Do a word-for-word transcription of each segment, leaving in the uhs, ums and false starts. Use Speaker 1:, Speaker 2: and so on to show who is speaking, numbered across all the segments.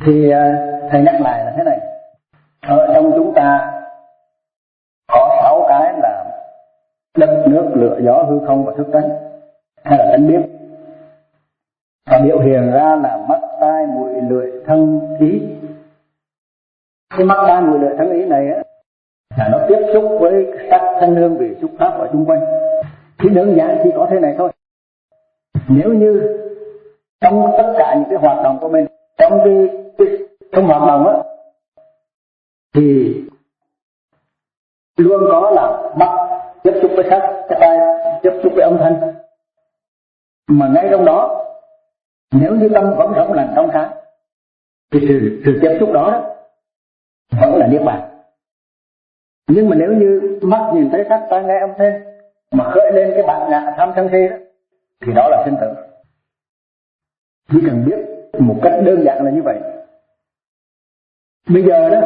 Speaker 1: Thì thầy nhắc lại là thế này, ở trong chúng ta có sáu cái là đất nước lửa gió hư không và thức tánh hay là tánh biết, và biểu hiện ra là mắt tai mũi lưỡi thân ý. Cái mắt tai mũi lưỡi thân ý này á là nó tiếp xúc với sắc thanh hương vị xúc pháp ở xung quanh. Thì đơn giản chỉ có thế này thôi. Nếu như trong tất cả những cái hoạt động của mình, trong cái, cái trong hoạt động á, thì luôn có là mắt tiếp xúc với sắc, cái tai tiếp xúc với âm thanh, mà ngay trong đó nếu như tâm vẫn rộng lành trong sáng thì sự, sự tiếp xúc đó, đó vẫn là niết bàn. Nhưng mà nếu như mắt nhìn thấy sắc, tai nghe âm thanh mà khởi lên cái bản ngã tham sân si đó thì đó là sinh tử. Chỉ cần biết một cách đơn giản là như vậy. Bây giờ đó,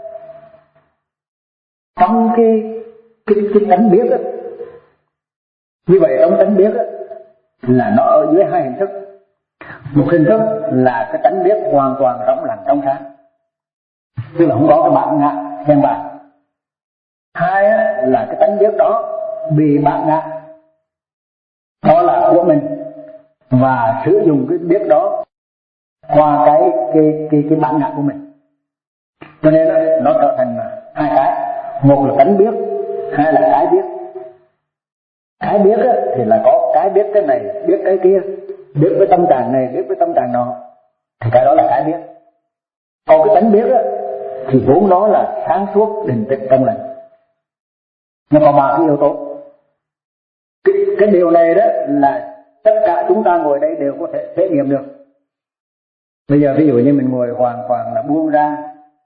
Speaker 1: trong cái cái, cái tánh biết đó, như vậy trong tánh biết đó, là nó ở dưới hai hình thức. Một hình thức là cái tánh biết hoàn toàn rộng lặng trong sáng, tức là không có cái bản ngã khen bàn. Hai là cái tánh biết đó bị bản ngã, đó là của mình, và sử dụng cái biết đó qua cái cái cái cái bản ngã của mình. Cho nên đó, nó trở thành hai cái, một là tánh biết, hai là cái biết. Cái biết á, thì là có cái biết cái này, biết cái kia, biết với tâm trạng này, biết với tâm trạng nọ, thì cái đó là cái biết. Còn cái tánh biết á, thì vốn nó là sáng suốt, định tĩnh, trong lành. Nó có ba cái yếu tố. Cái, cái điều này đó là tất cả chúng ta ngồi đây đều có thể thể nghiệm được. Bây giờ ví dụ như mình ngồi hoàn toàn là buông ra,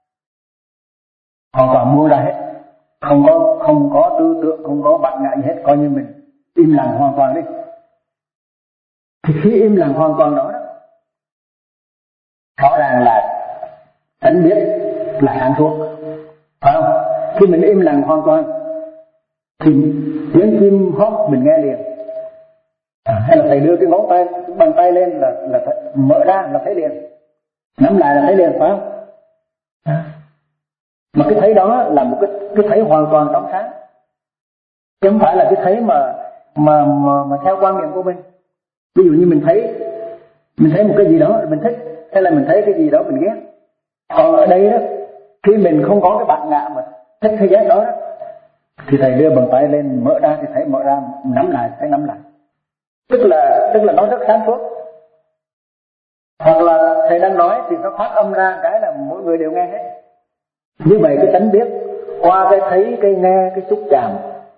Speaker 1: hoàn toàn buông ra hết, không có không có tư tưởng, không có bản ngã gì hết, coi như mình im lặng hoàn toàn đi. Thì khi im lặng hoàn toàn đó, đó rõ ràng là tánh biết là sáng suốt, phải không? Khi mình im lặng hoàn toàn thì tiếng chim hót mình nghe liền, à, hay là thầy đưa cái ngón tay bàn tay lên là là mở ra là thấy liền, nắm lại là thấy liền, phải không? À. Mà cái thấy đó là một cái cái thấy hoàn toàn trong sáng, chứ không phải là cái thấy mà mà mà, mà theo quan niệm của mình. Ví dụ như mình thấy mình thấy một cái gì đó mình thích, hay là mình thấy cái gì đó mình ghét. Còn ở đây đó, khi mình không có cái bản ngã mà thích hay ghét đó, đó thì thầy đưa bàn tay lên mở ra thì thấy mở ra, nắm lại thấy nắm lại, tức là tức là nó rất sáng suốt. Hoặc là thầy đang nói thì nó phát âm ra cái là mỗi người đều nghe hết. Như vậy cái tánh biết qua cái thấy, cái nghe, cái xúc chạm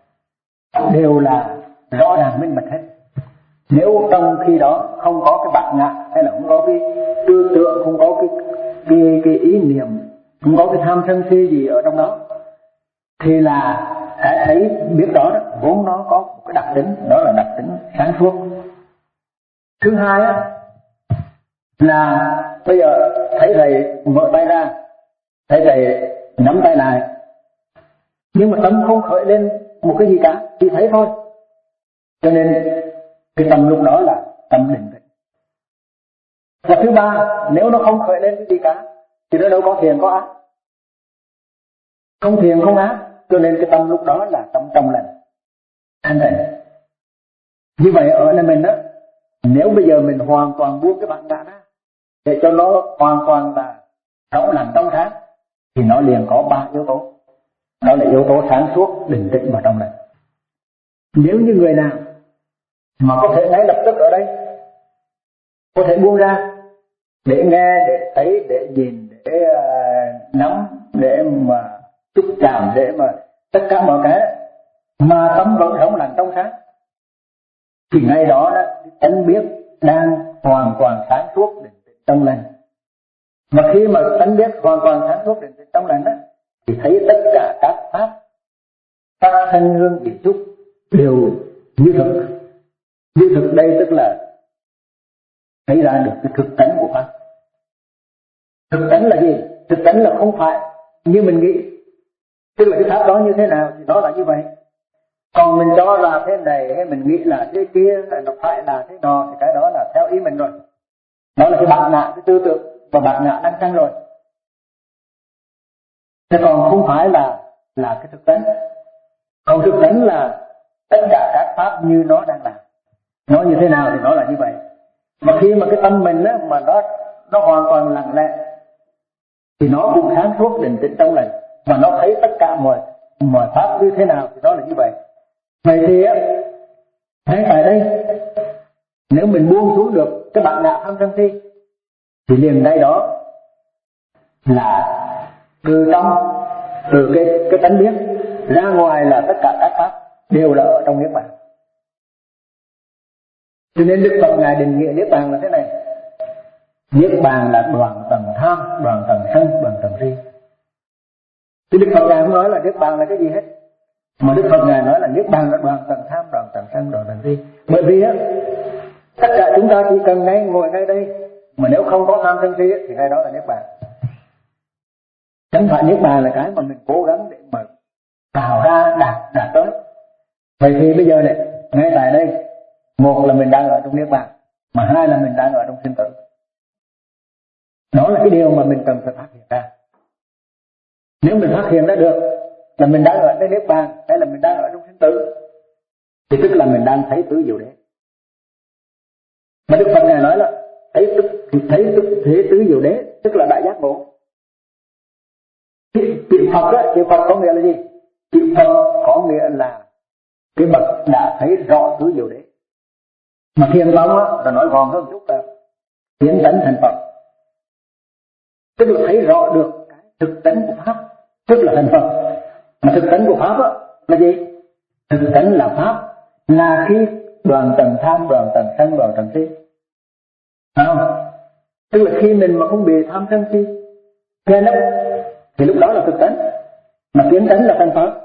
Speaker 1: đều là rõ ràng minh bạch hết. Nếu trong khi đó không có cái bản ngã, hay là không có cái tư tưởng, không có cái cái, cái ý niệm, không có cái tham sân si gì ở trong đó, thì là cái thấy biết đó, đó vốn nó có một cái đặc tính, đó là đặc tính sáng suốt. Thứ hai á, là bây giờ thấy thầy mở tay ra, thấy thầy nắm tay lại, nhưng mà tâm không khởi lên một cái gì cả, chỉ thấy thôi. Cho nên cái tâm lúc đó là tâm định tĩnh. Và thứ ba, nếu nó không khởi lên cái gì cả thì nó đâu có thiền có ác, không thiền không ác, cho nên cái tâm lúc đó là tâm trong lành, thanh tịnh. Như vậy ở nơi mình đó, nếu bây giờ mình hoàn toàn buông cái bản ngã ra để cho nó hoàn toàn là rộng lành trong sáng, thì nó liền có ba yếu tố. Đó là yếu tố sáng suốt, định tĩnh và trong lành. Nếu như người nào mà có thể ngay lập tức ở đây có thể buông ra để nghe, để thấy, để nhìn, để uh, nắm, để mà xúc chạm, để mà tất cả mọi cái đó, mà tâm vẫn rộng lành trong sáng, thì ngay đó đó tánh biết đang hoàn toàn sáng suốt, định tĩnh, trong lành. Mà khi mà tánh biết hoàn toàn sáng suốt, định tĩnh, trong lành đó, thì thấy tất cả các pháp, các thanh hương vị xúc đều như thực. Như thực đây tức là thấy ra được cái thực tánh của pháp. Thực tánh là gì? Thực tánh là không phải như mình nghĩ, tức là cái pháp đó như thế nào thì nó là như vậy. Còn mình cho là thế này, hay mình nghĩ là thế kia, hay nó phải là thế nọ, thì cái đó là theo ý mình rồi. Đó là cái bản ngã, cái tư tưởng và bản ngã đang trăng rồi. Thế còn không phải là là cái thực tánh. Còn thực tánh là tất cả các pháp như nó đang làm. Nó như thế nào thì nó là như vậy. Mà khi mà cái tâm mình á, mà nó nó hoàn toàn lặng lẽ thì nó cũng sáng suốt định tĩnh trong lành, và nó thấy tất cả mọi mọi pháp như thế nào thì nó là như vậy. Vậy thì á, ngay tại đây nếu mình buông xuống được cái bản ngã tham sân si thì liền đây đó là từ trong từ cái cái tánh biết ra ngoài là tất cả các pháp đều là ở trong niết bàn. Cho nên Đức Phật ngài định nghĩa niết bàn là thế này: niết bàn là đoạn tầng tham, đoạn tầng sân, đoạn tầng si. Thì Đức Phật ngài không nói là niết bàn là cái gì hết, mà Đức Phật ngài nói là niết bàn là đoạn tầng tham, đoạn tầng sân, đoạn tầng si. Bởi vì á, tất cả chúng ta chỉ cần ngay ngồi ngay đây, mà nếu không có tham sân si thì ngay đó là niết bàn. Chẳng phải niết bàn là cái mà mình cố gắng để mà tạo ra đạt đạt tới. Vậy thì bây giờ này, ngay tại đây, một là mình đang ở trong niết bàn, mà hai là mình đang ở trong sinh tử. Đó là cái điều mà mình cần phải phát hiện ra. Nếu mình phát hiện ra được là mình đang ở trong niết bàn hay là mình đang ở trong sinh tử thì tức là mình đang thấy tứ diệu đế. Mà Đức Phật ngài nói là thấy tức thấy tức thế tứ diệu đế, tức là đại giác ngộ. Chữ Phật á, chữ Phật có nghĩa là gì? Chữ Phật có nghĩa là cái bậc đã thấy rõ tứ diệu đế. Mà Thiền tông á, là nói gọn hơn chút là tiến tánh thành Phật, tức là thấy rõ được cái thực tánh của pháp, tức là thành Phật. Mà thực tánh của pháp á là gì? Thực tánh là pháp, là khi đoạn tầng tham, đoạn tầng sân, đoạn tầng si. Phải không? Tức là khi mình mà không bị tham sân si che lấp thì lúc đó là thực tánh. Mà tiến tánh là thành Phật.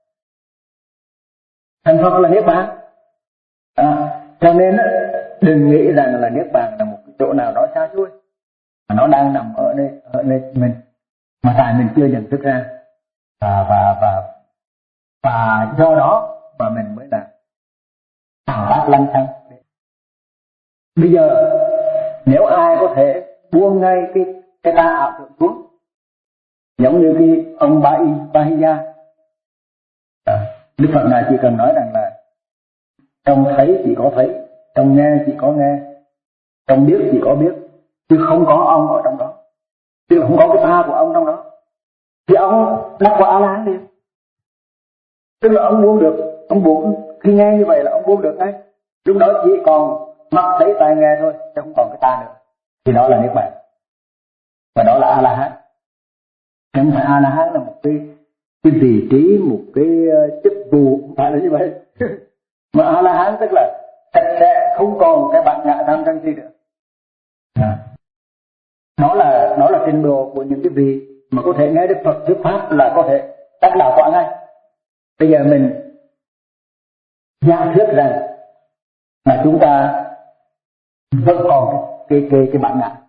Speaker 1: Thành Phật là niết bàn. À, cho nên á, đừng nghĩ rằng là niết bàn là một cái chỗ nào đó xa xôi, mà nó đang nằm ở đây, ở đây mình, mà tại mình chưa nhận thức ra, và và và và do đó mà mình mới là tạo tác lăng xăng. Bây giờ nếu ai có thể buông ngay cái cái ta ảo tưởng xuống, giống như cái ông Ba Y Ba Hi Gia, à, Đức Phật này chỉ cần nói rằng là trong thấy chỉ có thấy, trong nghe chỉ có nghe, trong biết chỉ có biết, chứ không có ông ở trong đó, chứ không có cái ta của ông trong đó, thì ông đắc quả A La Hán liền. Tức là ông buông được, ông buông khi nghe như vậy là ông buông được ngay. Lúc đó chỉ còn mắt thấy tai nghe thôi, chứ không còn cái ta nữa, thì đó là niết bàn, và đó là A La Hán. Không phải A La Hán là một cái cái vị trí, một cái chức vụ, không phải là như vậy. Mà A La Hán tức là sạch sẽ, không còn cái bản ngã tham sân si nữa. À. Nó là nó là trình độ của những cái vị mà có thể nghe Đức Phật thuyết pháp là có thể đắc đạo quả ngay. Bây giờ mình giả thuyết rằng là chúng ta vẫn còn cái cái cái bản ngã.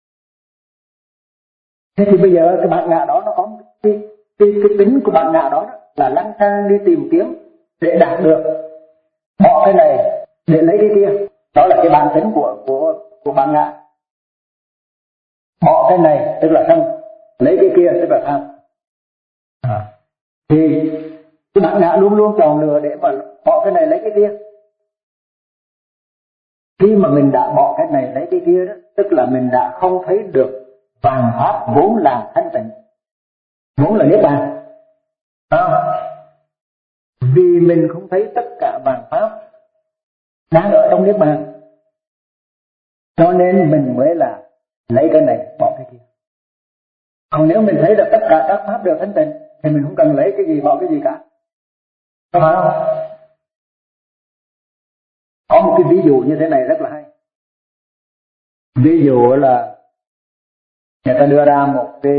Speaker 1: Thế thì bây giờ cái bản ngã đó nó có cái cái cái tính của bản ngã đó, đó là lăng xăng đi tìm kiếm để đạt được, bỏ cái này để lấy cái kia, đó là cái bản tính của của của bản ngã. Bỏ cái này tức là sân, lấy cái kia tức là tham. À. Thì cái bản ngã luôn luôn chọn lựa để mà bỏ cái này lấy cái kia. Khi mà mình đã bỏ cái này lấy cái kia đó, tức là mình đã không thấy được vạn pháp vốn là thanh tịnh, vốn là niết bàn. À. Vì mình không thấy tất cả vạn pháp đang ở trong niết bàn, cho nên mình mới là lấy cái này bỏ cái kia. Còn nếu mình thấy được tất cả các pháp đều thanh tịnh thì mình không cần lấy cái gì bỏ cái gì cả. Có phải không? Có một cái ví dụ như thế này rất là hay. Ví dụ là người ta đưa ra một cái,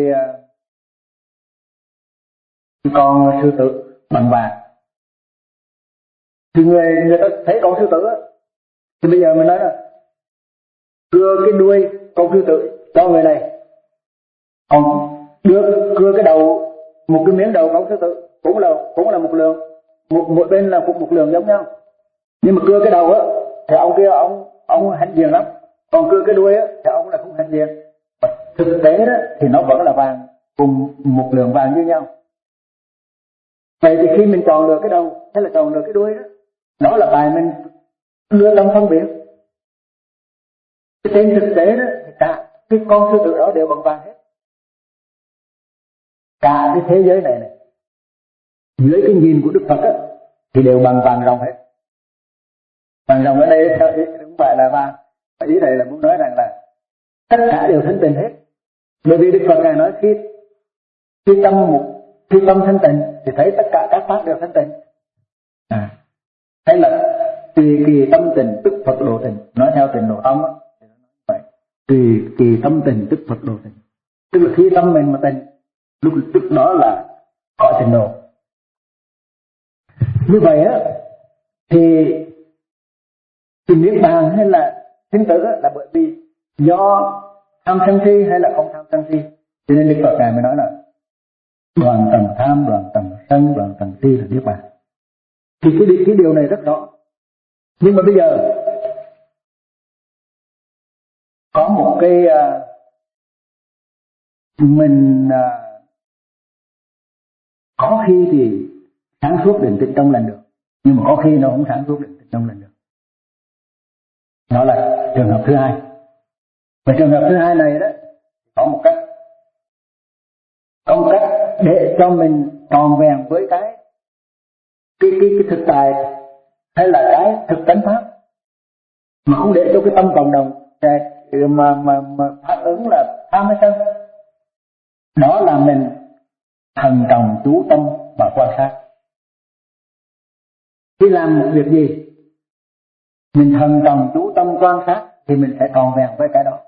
Speaker 1: cái con sư tử bằng vàng. Thì người, người ta thấy con sư tử á, thì bây giờ mình nói là cưa cái đuôi con sư tử cho người này, còn đưa cưa cái đầu, một cái miếng đầu con sư tử cũng là cũng là một lượng, một mỗi bên là cũng một lượng giống nhau. Nhưng mà cưa cái đầu á thì ông kia ông ông hạnh diện lắm, còn cưa cái đuôi á thì ông là không hạnh diện. thực tế đó thì nó vẫn là vàng, cùng một lượng vàng như nhau. Vậy thì khi mình chọn lựa cái đầu hay là chọn lựa cái đuôi đó, đó là bài mình đưa tâm phân biệt. Cái trên thực tế đó thì cả cái con sư tử đó đều bằng vàng hết. Cả cái thế giới này này dưới cái nhìn của Đức Phật á thì đều bằng vàng ròng hết. Vàng ròng ở đây không phải là vàng, ý này là muốn nói rằng là tất cả đều thanh tịnh hết. Bởi vì Đức Phật ngài nói khi khi tâm một khi tâm thanh tịnh thì thấy tất cả các pháp đều thanh tịnh. À, hay là tùy kỳ tâm tình tức Phật độ tình, nói theo tình độ tâm á, tùy kỳ tâm tình tức Phật độ tình, tức là khi tâm mình mà tình, lúc tức đó là có tình độ. Như vậy á thì thì niết bàn hay là sinh tử là bởi vì do tham sân si hay là không tham sân si, cho nên Đức Phật ngài mới nói là đoàn tầng tham, đoàn tầng sân, đoàn tầng si là niết bàn. Thì cái, cái điều này rất rõ. Nhưng mà bây giờ có một cái uh, mình uh, có khi thì sáng suốt định tĩnh trong lành được, nhưng mà có khi nó không sáng suốt định tĩnh trong lành được. Đó là trường hợp thứ hai. Và trường hợp thứ hai này đó có một cách, có một cách để cho mình tròn vẹn với cái cái cái, cái thực tại hay là cái thực tánh pháp, mà không để cho cái tâm cộng đồng mà mà mà phản ứng là tham hay sân. Đó là mình thần trọng chú tâm và quan sát. Khi làm một việc gì mình thần trọng chú tâm quan sát thì mình sẽ tròn vẹn với cái đó.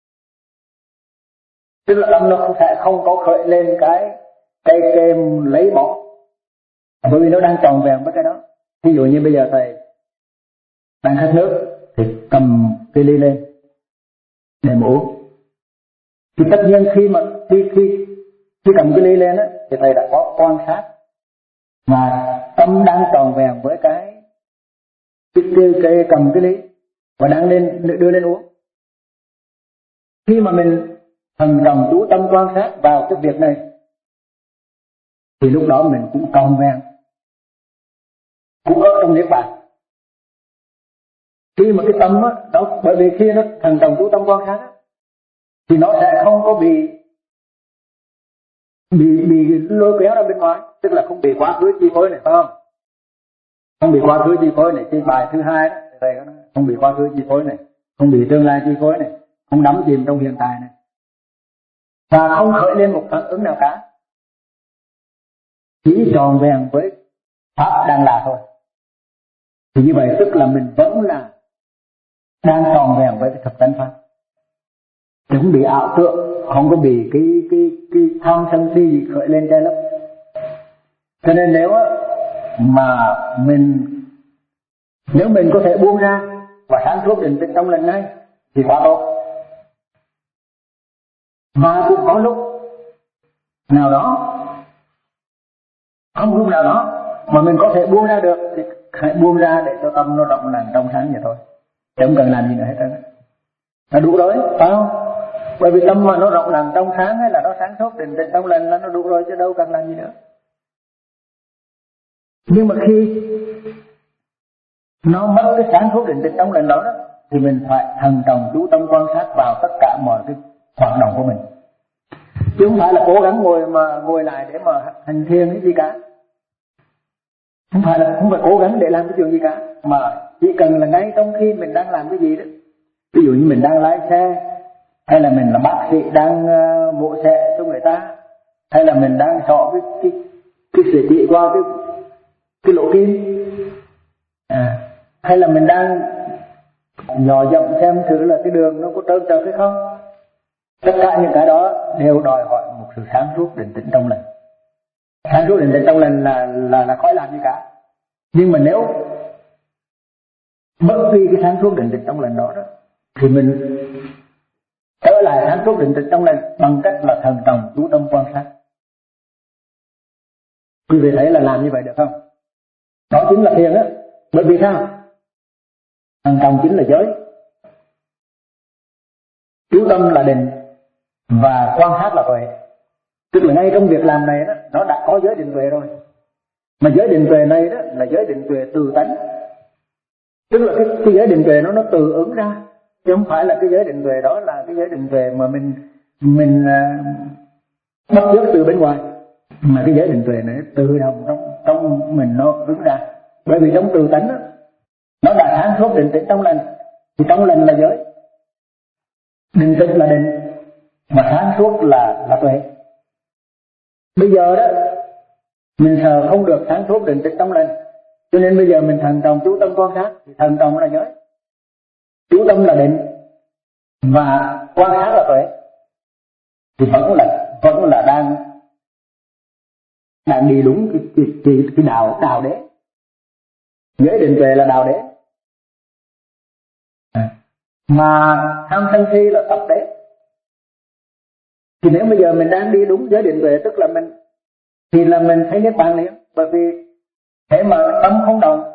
Speaker 1: Tức là tâm nó sẽ không có khởi lên cái cây kem lấy bỏ, bởi vì nó đang tròn vẹn với cái đó. Ví dụ như bây giờ thầy đang khát nước thì cầm cái ly lên để mà uống, thì tất nhiên khi mà khi khi khi cầm cái ly lên á thì thầy đã có quan sát mà tâm đang tròn vẹn với cái cái, cái, cái cầm cái ly và đang lên đưa lên uống. Khi mà mình thần trọng chú tâm quan sát vào cái việc này thì lúc đó mình cũng tròn vẹn, cũng ở trong niết bàn. Khi mà cái tâm á, đó, bởi vì khi nó thần trọng chú tâm quan sát á, thì nó sẽ không có bị bị bị lôi kéo ra bên ngoài, tức là không bị quá khứ chi phối này, phải không? Không bị quá khứ chi phối này. Trên bài thứ hai đó, thầy có nói không bị quá khứ chi phối này, không bị tương lai chi phối này, không đắm chìm trong hiện tại này, và không khởi lên một phản ứng nào cả, chỉ tròn vẹn với pháp đang là thôi. Thì như vậy tức là mình vẫn là đang tròn vẹn với cái thực tánh pháp, không bị ảo tưởng, không có bị cái cái cái tham sân si gì khởi lên che lấp. Cho nên nếu mà mình nếu mình có thể buông ra và sáng suốt định tĩnh trong lành ngay thì quá tốt. Mà cũng có lúc nào đó, không lúc nào đó mà mình có thể buông ra được thì hãy buông ra để cho tâm nó rộng lành trong sáng vậy thôi, chứ không cần làm gì nữa hết trơn. Là đủ rồi, phải không? Bởi vì tâm mà nó rộng lành trong sáng hay là nó sáng suốt định tĩnh trong lành là nó đủ rồi, chứ đâu cần làm gì nữa. Nhưng mà khi nó mất cái sáng suốt định tĩnh trong lành đó, đó thì mình phải thần trọng chú tâm quan sát vào tất cả mọi cái hoạt động của mình, chứ không phải là cố gắng ngồi mà ngồi lại để mà hành thiền cái gì cả. Không phải là không phải cố gắng để làm cái chuyện gì cả, mà chỉ cần là ngay trong khi mình đang làm cái gì đó, ví dụ như mình đang lái xe, hay là mình là bác sĩ đang uh, mổ xẻ cho người ta, hay là mình đang sọ cái cái cái sợi chỉ qua cái cái lỗ kim, à, hay là mình đang dò dẫm xem thử là cái đường nó có trơn trượt hay không. Tất cả những cái đó đều đòi hỏi một sự sáng suốt định tĩnh trong lành. Sáng suốt định tĩnh trong lành là là là khỏi làm gì cả. Nhưng mà nếu mất đi cái sáng suốt định tĩnh trong lành đó, đó thì mình trở lại sáng suốt định tĩnh trong lành bằng cách là thần trọng chú tâm quan sát. Quý vị thấy là làm như vậy được không? Đó chính là thiền á. Bởi vì sao? Thần trọng chính là giới, chú tâm là định, và quan sát là tuệ. Tức là ngay trong việc làm này đó, nó đã có giới định tuệ rồi. Mà giới định tuệ này đó là giới định tuệ từ tánh. Tức là cái, cái giới định tuệ nó nó tự ứng ra, chứ không phải là cái giới định tuệ đó là cái giới định tuệ mà mình mình uh, bắt chước từ bên ngoài, mà cái giới định tuệ này tự động trong trong mình nó ứng ra. Bởi vì trong từ tánh đó, nó đã sáng suốt định tĩnh trong lành, thì trong lành là giới, định tĩnh là định, mà sáng suốt là là tuệ. Bây giờ đó mình sợ không được sáng suốt định tĩnh trong lành, cho nên bây giờ mình thần trọng chú tâm quan sát, thì thần trọng là giới, chú tâm là định, và quan sát là tuệ, thì vẫn là vẫn là đang đang đi đúng cái cái, cái, cái đạo đạo đế. Giới định tuệ là đạo đế, à, mà tham sân si là tập đế. Thì nếu bây giờ mình đang đi đúng giới định tuệ, tức là mình thì là mình thấy niết bàn liền. Bởi vì thế mà tâm không động,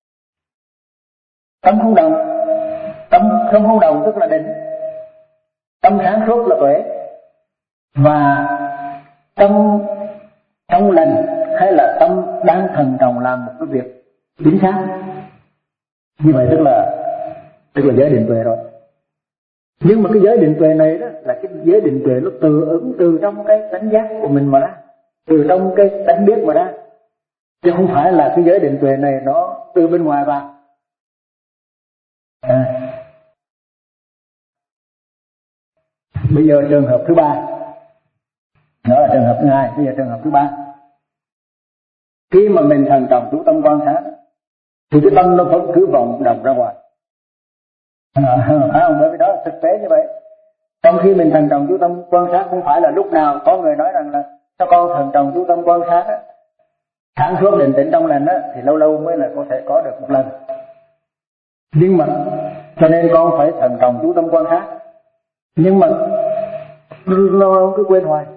Speaker 1: tâm không động, tâm không không động tức là định, tâm sáng suốt là tuệ, và tâm trong lành hay là tâm đang thần trọng làm một cái việc chính xác. Như vậy tức là tức là giới định tuệ rồi. Nhưng mà cái giới định tuệ này đó là cái giới định tuệ nó tự ứng từ trong cái tánh giác của mình mà ra, từ trong cái tánh biết mà ra, chứ không phải là cái giới định tuệ này nó từ bên ngoài vào. À. Bây giờ trường hợp thứ ba, đó là trường hợp thứ hai. Bây giờ trường hợp thứ ba, khi mà mình thần trọng chú tâm quan sát thì cái tâm nó vẫn cứ vọng động ra ngoài, à, không? Bởi vì đó là thực tế như vậy. Trong khi mình thần trọng chú tâm quan sát, không phải là lúc nào có người nói rằng là sao con thần trọng chú tâm quan sát á, sáng suốt định tĩnh trong lành á, thì lâu lâu mới là có thể có được một lần. Nhưng mà cho nên con phải thần trọng chú tâm quan sát, nhưng mà lâu lâu cứ quên hoài,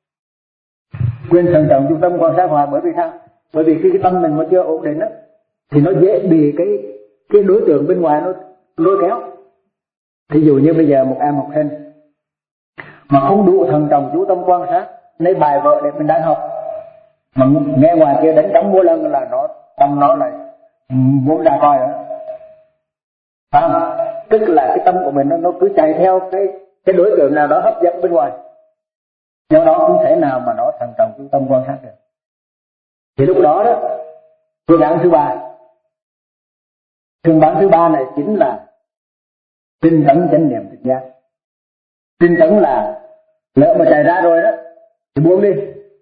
Speaker 1: quên thần trọng chú tâm quan sát hoài. Bởi vì sao? Bởi vì khi cái tâm mình mà chưa ổn định á, thì nó dễ bị cái cái đối tượng bên ngoài nó lôi kéo. Ví dụ như bây giờ một em học sinh mà không đủ thần trọng chú tâm quan sát, lấy bài vở để mình đang học mà nghe ngoài kia đánh trống múa lân là nó tâm nó lại muốn ra coi nữa, phải không? Tức là cái tâm của mình nó, nó cứ chạy theo cái cái đối tượng nào đó hấp dẫn bên ngoài, do đó không thể nào mà nó thần trọng chú tâm quan sát được. Thì lúc đó đó, phương án thứ ba, phương án thứ ba này chính là tinh tấn chánh niệm tỉnh giác. Tinh tấn là lỡ mà chạy ra rồi đó thì buông đi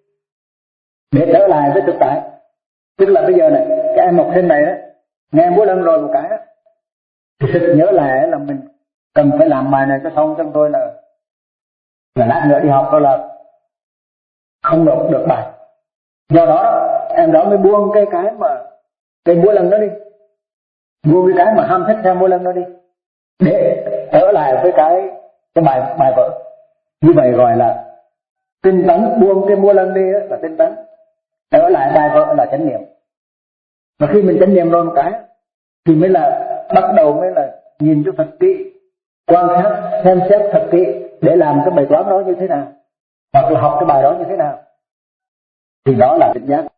Speaker 1: để trở lại với thực tại. Tức là bây giờ này, cái em học sinh này đó nghe múa lân rồi một cái đó, thì thực nhớ lại là mình cần phải làm bài này cho xong, cho tôi là là lát nữa đi học đó là không nộp được bài. Do đó em đó mới buông cái cái mà cái múa lân đó đi, buông cái cái mà ham thích theo múa lân đó đi, để trở lại với cái cái bài bài vở. Như vậy gọi là tinh tấn. Buông cái múa lân đi là tinh tấn, trở lại bài vở là chánh niệm. Và khi mình chánh niệm rồi một cái thì mới là bắt đầu mới là nhìn cho thật kỹ, quan sát xem xét thật kỹ để làm cái bài toán đó như thế nào, hoặc là học cái bài đó như thế nào, thì đó là tỉnh giác.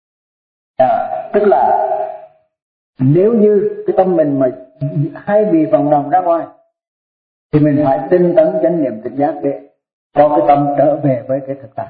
Speaker 1: À, tức là nếu như cái tâm mình mà hay bị vòng đồng ra ngoài thì mình phải tinh tấn chánh niệm tỉnh giác để cho cái tâm trở về với cái thực tại.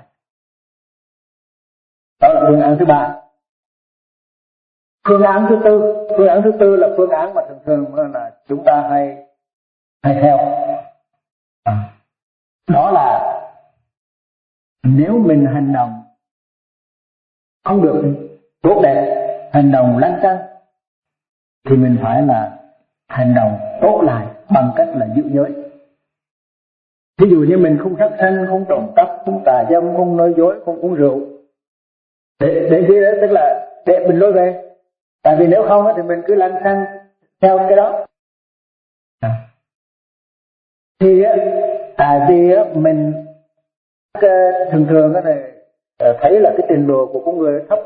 Speaker 1: Đó là phương án thứ ba. Phương án thứ tư, phương án thứ tư là phương án mà thường thường là chúng ta hay hay theo. À, đó là nếu mình hành động không được tốt đẹp, hành động lăng xăng, thì mình phải là hành động tốt lại bằng cách là giữ giới. Ví dụ như mình không sát sanh, không trộm cắp, không tà dâm, không nói dối, không uống rượu, để để gì đó, tức là để mình lôi về. Tại vì nếu không thì mình cứ lăng xăng theo cái đó. À. Thì tại vì mình thường thường thấy là cái trình độ của con người thấp,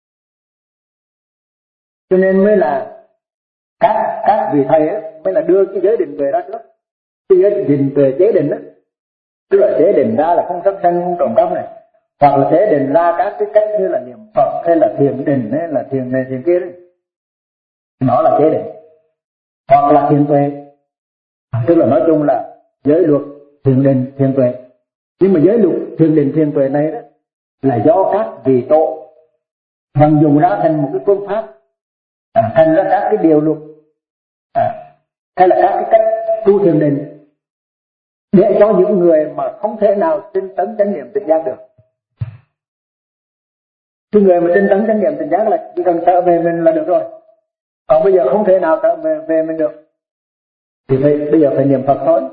Speaker 1: cho nên mới là các các vị thầy ấy, mới là đưa cái giới định tuệ ra trước. Cái giới định tuệ chế định đó Tức là chế định ra là không sát sanh, không trộm cắp này, hoặc là chế định ra các cái cách như là niệm Phật hay là thiền định hay là thiền này thiền kia đấy, nó là chế định. Hoặc là thiền tuệ, tức là nói chung là giới luật thiền định thiền tuệ. Nhưng mà giới luật thiền định thiền tuệ này đó là do các vị tổ vận dụng ra thành một cái phương pháp, à, thành ra các cái điều luật, à, hay là các cái cách tu thiền định để cho những người mà không thể nào tinh tấn chánh niệm tỉnh giác được. Cái người mà tinh tấn chánh niệm tỉnh giác là chỉ cần trở về mình là được rồi. Còn bây giờ không thể nào trở về, về mình được thì phải, bây giờ phải niệm Phật thôi.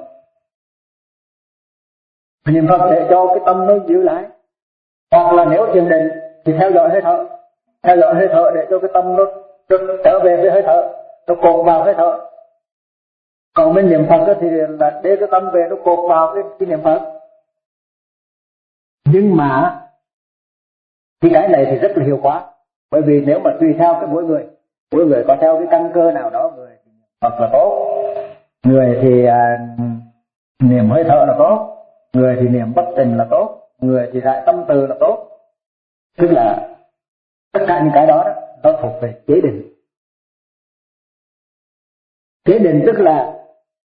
Speaker 1: Phải niệm Phật để cho cái tâm nó giữ lại. Hoặc là nếu thiền định thì theo dõi hơi thở, theo dõi hơi thở để cho cái tâm nó, nó trở về với hơi thở, nó cột vào hơi thở. Còn bên niệm Phật thì là để cái tâm về nó cột vào cái, cái niệm Phật. Nhưng mà thì cái này thì rất là hiệu quả, bởi vì nếu mà tùy theo cái mỗi người, mỗi người có theo cái căn cơ nào đó, người thì niệm Phật là tốt, người thì à, niệm hơi thở là tốt, người thì niệm bất tình là tốt, người thì đại tâm từ là tốt. Tức là tất cả những cái đó, đó nó thuộc về chế định. Chế định tức là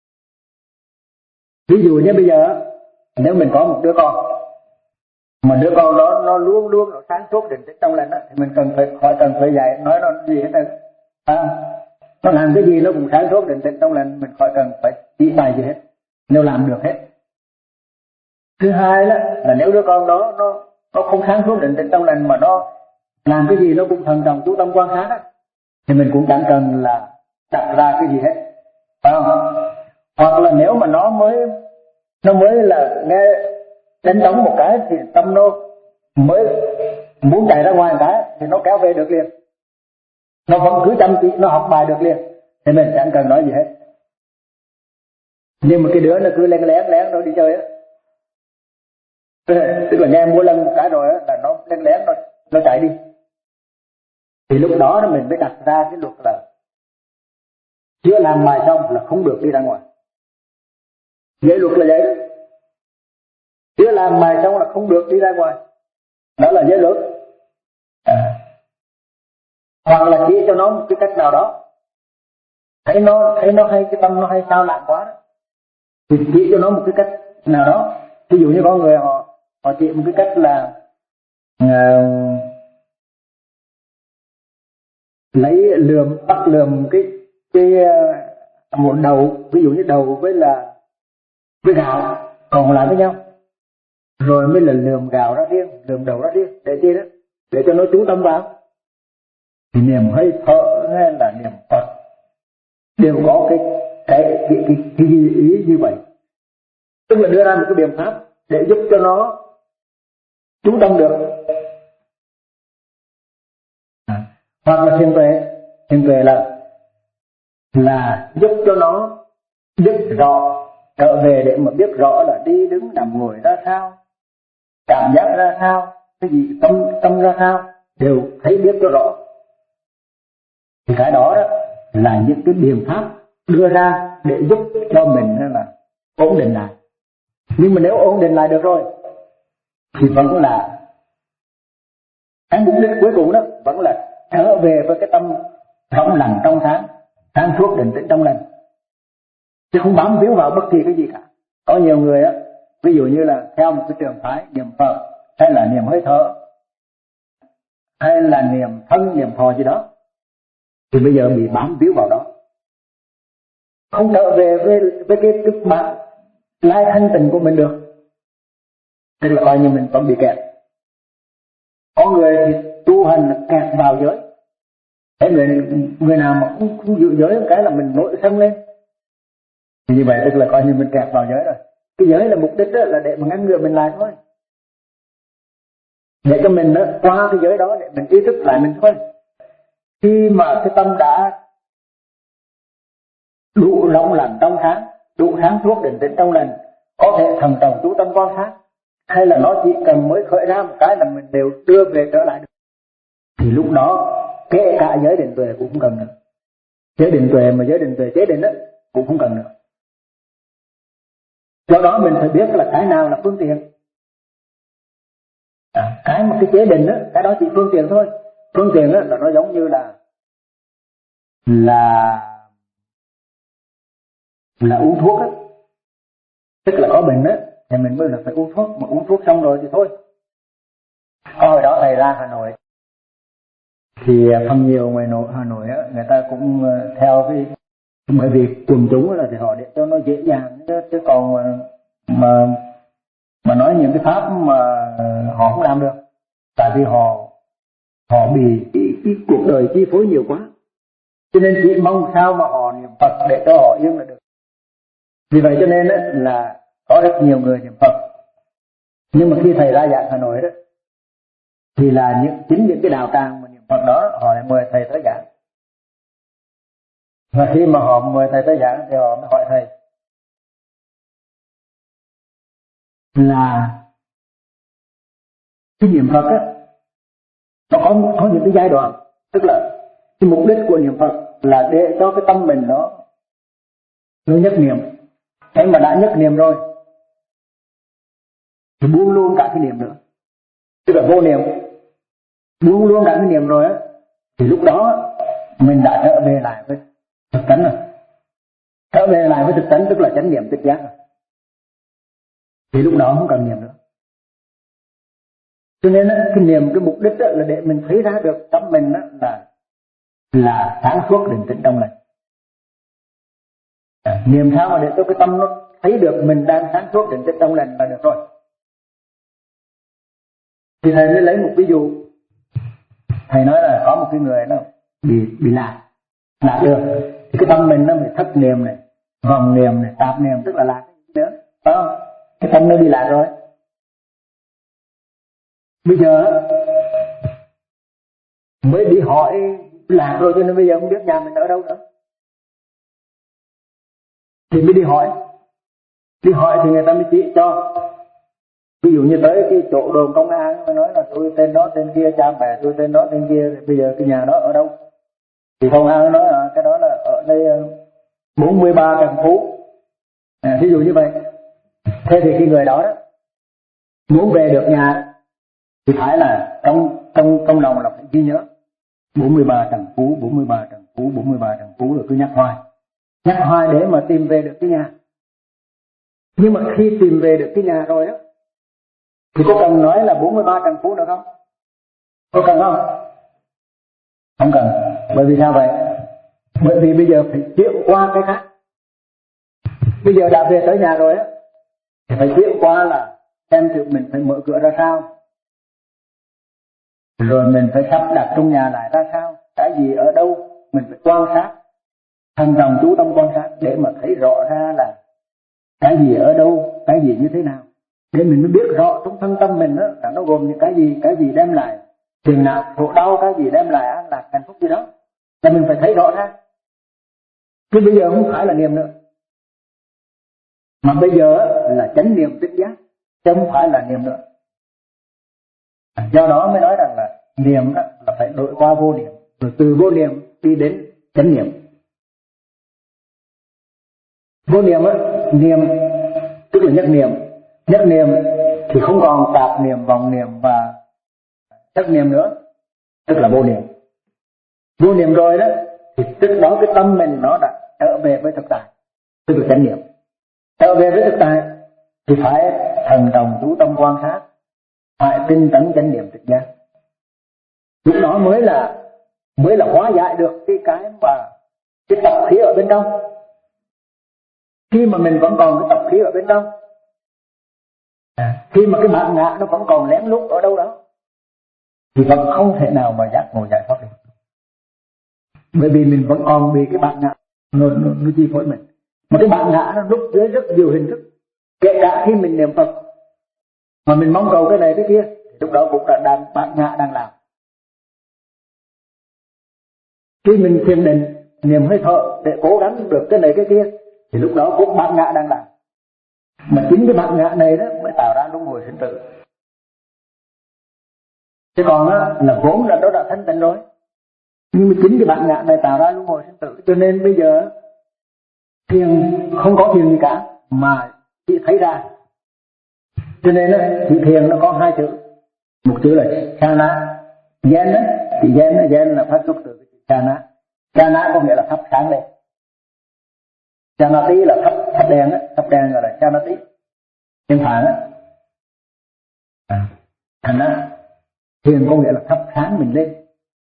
Speaker 1: ví dụ như bây giờ nếu mình có một đứa con mà đứa con đó nó luôn luôn nó sáng suốt định tĩnh trong lành đó, thì mình cần phải khỏi cần phải dạy nói nó gì hết trơn. À, nó làm cái gì nó cũng sáng suốt định tĩnh trong lành, mình khỏi cần phải chỉ bài gì hết, nếu làm được hết. Thứ hai đó là nếu đứa con đó nó nó không sáng suốt định tĩnh trong lành mà nó làm cái gì nó cũng thần trọng chú tâm quan sát đó, thì mình cũng chẳng cần là đặt ra cái gì hết, phải không? Hoặc là nếu mà nó mới nó mới là nghe đánh trống một cái thì tâm nó mới muốn chạy ra ngoài một cái thì nó kéo về được liền, nó vẫn cứ chăm chỉ nó học bài được liền, thì mình chẳng cần nói gì hết. Nhưng mà cái đứa nó cứ lén lén lén nó đi chơi á, tức là nghe mua lần một cái rồi á là nó lén lén nó nó chạy đi, thì lúc đó nó mình mới đặt ra cái luật là chưa làm bài xong là không được đi ra ngoài. Giới luật là vậy đó, chưa làm bài xong là không được đi ra ngoài, đó là giới luật. À, hoặc là chỉ cho nó một cái cách nào đó, thấy nó thấy nó hay cái tâm nó hay sao lãng quá đó, thì chỉ cho nó một cái cách nào đó. Ví dụ như có người họ họ chỉ một cái cách là uh, lấy lườm bắt lườm cái cái uh, một đầu, ví dụ như đầu với là với gạo còn lại với nhau, rồi mới là lườm gạo ra riêng, lườm đầu ra riêng, để chi đó, để cho nó chú tâm vào. Thì niệm hơi thở hay là niệm Phật đều có cái cái cái, cái, cái ý như vậy, tức là đưa ra một cái biện pháp để giúp cho nó chú tâm được. À, hoặc là thiền tuệ, thiền tuệ là là giúp cho nó biết rõ, trở về để mà biết rõ là đi đứng nằm ngồi ra sao, cảm giác ra sao, cái gì tâm tâm ra sao, đều thấy biết cho rõ. Thì cái đó, đó là những cái biện pháp đưa ra để giúp cho mình là ổn định lại. Nhưng mà nếu ổn định lại được rồi thì vẫn là cái mục đích cuối cùng đó vẫn là trở về với cái tâm rộng lặng trong sáng, sáng suốt định tĩnh trong lành, chứ không bám víu vào bất kỳ cái gì cả. Có nhiều người á, ví dụ như là theo một cái trường phái niệm Phật hay là niệm hơi thở hay là niệm thân niệm thọ gì đó, thì bây giờ bị bám víu vào đó, không trở về với với cái cái bản lai thanh tịnh của mình được, tức là coi như mình vẫn bị kẹt. Có người thì tu hành là kẹt vào giới, thế người người nào mà không, không giữ giới một cái là mình nổi sân lên, thì như vậy tức là coi như mình kẹt vào giới rồi. Cái giới là mục đích đó là để mà ngăn ngừa mình lại thôi, để cho mình đó, qua cái giới đó để mình ý thức lại mình thôi. Khi mà cái tâm đã đủ rộng lặng trong sáng, đủ sáng suốt định tĩnh trong lành, có thể thầm trọng chú tâm quan sát, hay là nó chỉ cần mới khởi ra một cái là mình đều đưa về trở lại được, thì lúc đó kể cả giới định tuệ cũng không cần nữa. Giới định tuệ mà giới định tuệ chế định đó cũng không cần nữa. Do đó mình phải biết là cái nào là phương tiện. À, cái một cái chế định á, cái đó chỉ phương tiện thôi. Phương tiện á là nó giống như là là là uống thuốc á, tức là có bệnh á thì mình mới là phải uống thuốc, mà uống thuốc xong rồi thì thôi. Có hồi đó thầy ra Hà Nội thì phần nhiều người nội Hà Nội á, người ta cũng theo cái, bởi vì quần chúng là thì họ để cho nó dễ dàng chứ, chứ còn mà, mà mà nói những cái pháp mà họ không làm được, tại vì họ họ bị cái, cái cuộc đời chi phối nhiều quá, cho nên chỉ mong sao mà họ niệm Phật để cho họ yên là được. Vì vậy cho nên á, là có rất nhiều người niệm Phật, nhưng mà khi thầy ra giảng Hà Nội đó thì là những chính những cái đạo tràng mà niệm Phật đó họ lại mời thầy tới giảng. Và khi mà họ mời thầy tới giảng thì họ mới hỏi thầy là cái niệm Phật á, nó có có những cái giai đoạn, tức là cái mục đích của niệm Phật là để cho cái tâm mình nó nó nhất niệm. Thế mà đã nhất niệm rồi thì buông luôn cả cái niệm nữa, tức là vô niệm, buông luôn cả cái niệm rồi á, thì lúc đó mình đã trở về lại với thực tánh rồi. Trở về lại với thực tánh tức là chánh niệm tích giác rồi, thì lúc đó không cần niệm nữa. Cho nên cái niệm, cái mục đích là để mình thấy ra được tâm mình là là sáng suốt định tĩnh trong lành. À, niệm sao mà để cho cái tâm nó thấy được mình đang sáng suốt định tĩnh trong lành là được rồi. Thì thầy mới lấy một ví dụ. Thầy nói là có một cái người nó bị bị lạc, lạc được, thì cái tâm mình nó bị thất niệm này, vòng niệm này, tạp niệm, tức là lạc nữa, phải không? Cái tâm nó bị lạc rồi. Bây giờ mới đi hỏi lạc rồi, cho nên bây giờ không biết nhà mình ở đâu nữa. Thì mới đi hỏi, đi hỏi thì người ta mới chỉ cho. Ví dụ như tới cái chỗ đồn công an mới nói là tôi tên đó tên kia, cha mẹ tôi tên đó tên kia, thì bây giờ cái nhà đó ở đâu? Thì công an nói là cái đó là ở đây bốn mươi ba Trần Phú. À, ví dụ như vậy. Thế thì cái người đó đó muốn về được nhà thì phải là trong trong trong lòng là phải ghi nhớ bốn mươi ba Trần Phú, bốn mươi ba Trần Phú, bốn mươi ba Trần Phú, rồi cứ nhắc hoài, nhắc hoài để mà tìm về được cái nhà. Nhưng mà khi tìm về được cái nhà rồi đó thì có cần nói là bốn mươi ba Trần Phú nữa không? Có cần không? Không cần. Bởi vì sao vậy? Bởi vì bây giờ phải chịu qua cái khác. Bây giờ đã về tới nhà rồi á thì phải chịu qua là xem thử mình phải mở cửa ra sao, rồi mình phải sắp đặt trong nhà lại ra sao, cái gì ở đâu mình phải quan sát, thận trọng chú tâm quan sát để mà thấy rõ ra là cái gì ở đâu, cái gì như thế nào, để mình mới biết rõ trong thân tâm mình đó là nó gồm những cái gì, cái gì đem lại phiền não khổ đau, cái gì đem lại an lạc hạnh phúc gì đó, là mình phải thấy rõ ra. Chứ bây giờ không phải là niệm nữa, mà bây giờ là chánh niệm tỉnh giác, chứ không phải là niệm nữa. Do đó mới nói rằng là niệm đó là phải đổi qua vô niệm, rồi từ vô niệm đi đến chánh niệm. Vô niệm á, niệm tức là nhất niệm, nhất niệm thì không còn tạp niệm, vòng niệm và thất niệm nữa, tức là vô niệm. Vô niệm rồi đó thì tức đó cái tâm mình nó đã trở về với thực tại, tức là chánh niệm. Trở về với thực tại thì phải thần trọng chú tâm quan sát, phải tinh tấn chánh niệm thực giác. Lúc đó mới là mới là hóa giải được cái cái mà cái tập khí ở bên trong. Khi mà mình vẫn còn cái tập khí ở bên trong, à, khi mà cái bản ngã nó vẫn còn lén lút ở đâu đó, thì vẫn không thể nào mà giác ngộ giải thoát được. Bởi vì mình vẫn còn bị cái bản ngã nó, nó, nó chi phối mình. Mà cái bản ngã nó núp dưới rất nhiều hình thức. Kể cả khi mình niệm Phật mà mình mong cầu cái này cái kia, thì lúc đó cũng là đang bản ngã đang làm. Khi mình thiền định niệm hơi thở để cố gắng được cái này cái kia, thì lúc đó cũng bản ngã đang làm. Mà chính cái bản ngã này đó mới tạo ra luân hồi sinh tử. Chứ còn á, là vốn là nó đã thanh tịnh rồi, nhưng mà chính cái bản ngã này tạo ra luân hồi sinh tử. Cho nên bây giờ thiền không có thiền gì cả, mà chỉ thấy ra. Cho nên đó, chữ thiền nó có hai chữ, một chữ là chana, gen đó, chữ gen đó, gen là phát xuất từ chữ chana. Chana có nghĩa là thắp sáng lên. Chana tí là thắp thắp đèn đó, thắp đèn gọi là chana tí. Tiếng Phạn đó. À, thành ra thiền có nghĩa là thắp sáng mình lên.